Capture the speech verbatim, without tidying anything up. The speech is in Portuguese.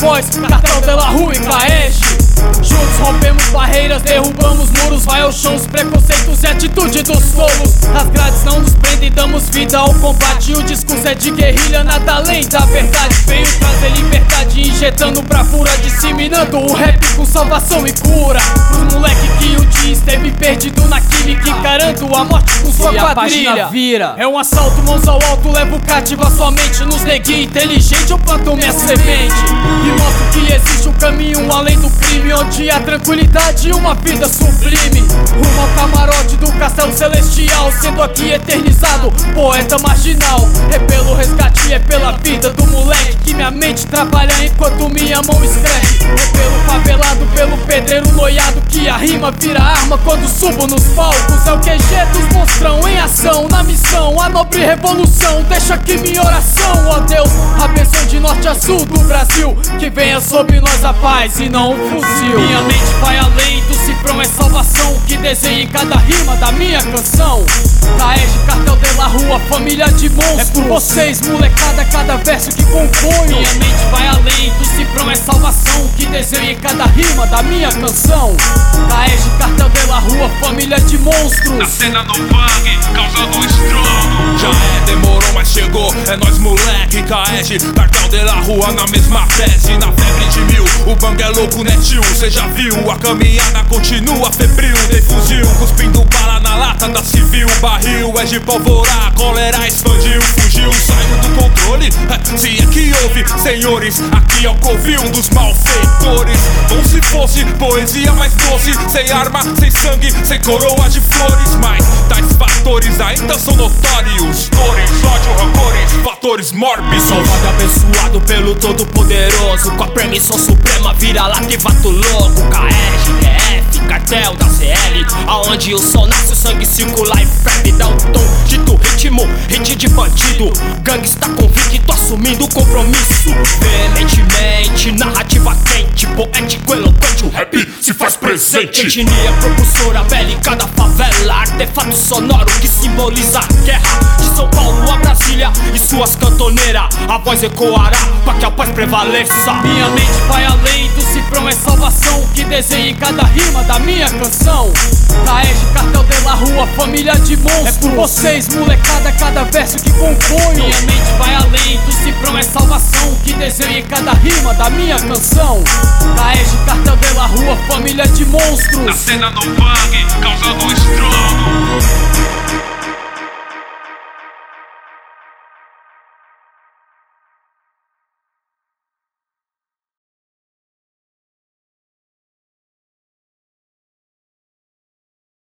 Foz, Cartel de la Rua e Caege. Juntos rompemos barreiras, derrubamos muros, vai ao chão os preconceitos e atitude dos tolos. As grades não nos prendem, damos vida ao combate. O discurso é de guerrilha, nada além da verdade. Veio trazer liberdade, injetando bravura, disseminando o rap com salvação e cura. Os moleque que um dia esteve perdido na química, encarando a morte com sua e quadrilha. Vira. É um assalto, mãos ao alto, levo cativa sua mente. Nos neguinhos inteligente, eu planto minha semente e mostro que existe um caminho além do crime, onde há tranquilidade e uma vida sublime. Rumo ao camarote do castelo celestial, sendo aqui eternizado, poeta marginal. É pelo resgate, é pela vida do moleque que minha mente trabalha enquanto minha mão escreve. É pelo favelado, pelo pedreiro noiado, que a rima vira arma quando subo nos palcos. É o Q G dos monstrão em ação, na missão, a nobre revolução. Deixa aqui minha oração, ó Deus, a bênção de norte a sul do Brasil, que venha sobre nós a paz e não um fuzil. Minha mente vai além do cifrão, é salvação que desenha em cada rima da minha canção. Caege, Cartel de la Rua, família de monstros. É por vocês, molecada, cada verso que compõe. Minha mente vai além do cifrão, é salvação que desenha em cada rima da minha canção. Caege, Cartel de la Rua, família de monstros. Na cena no bang, causando estrondo. Já é, demorou, mas chegou, é nós moleque. Caege, Cartel de la Rua na mesma tese. Na febre de mil, o bang é louco, né tio? Cê já viu, a caminhada continua febril. Tem fuzil, cuspindo bala na lata da civil. Barril é de pólvora, cólera expandiu. Fugiu, saiu do controle, é, se é que houve. Senhores, aqui é o covil dos malfeitores. Ou se fosse poesia mais doce, sem arma, sem sangue, sem coroa de flores. Mas tais fatores ainda são notórios. Dores, ódio, rancores, fatores mórbidos. Salvado, abençoado pelo Todo-Poderoso, com a permissão suprema, vira lá que vato louco. K R, D F, cartel da C L, aonde o sol nasce, o sangue circula e ferve. Dá um tom, dito ritmo, hit de bandido. Gangue está convicto, assumindo o compromisso. Veementemente, narrativa quente, poético, eloquente, o rap se faz presente. Etnia propulsora bélica da favela, artefato sonoro que simboliza a guerra. De São Paulo a Brasília e suas cantoneiras, a voz ecoará pra que a paz prevaleça. Minha mente vai além do cifrão, é salvação que desenha em cada rima da minha canção. Caege, Cartel de la Rua, família de monstros. É por vocês, molecada, cada verso que compõe. Minha mente vai além do cifrão, é salvação que desenha em cada rima da minha canção. Caege, Cartel de la Rua, família de monstros. Na cena no bang, causando estrondo.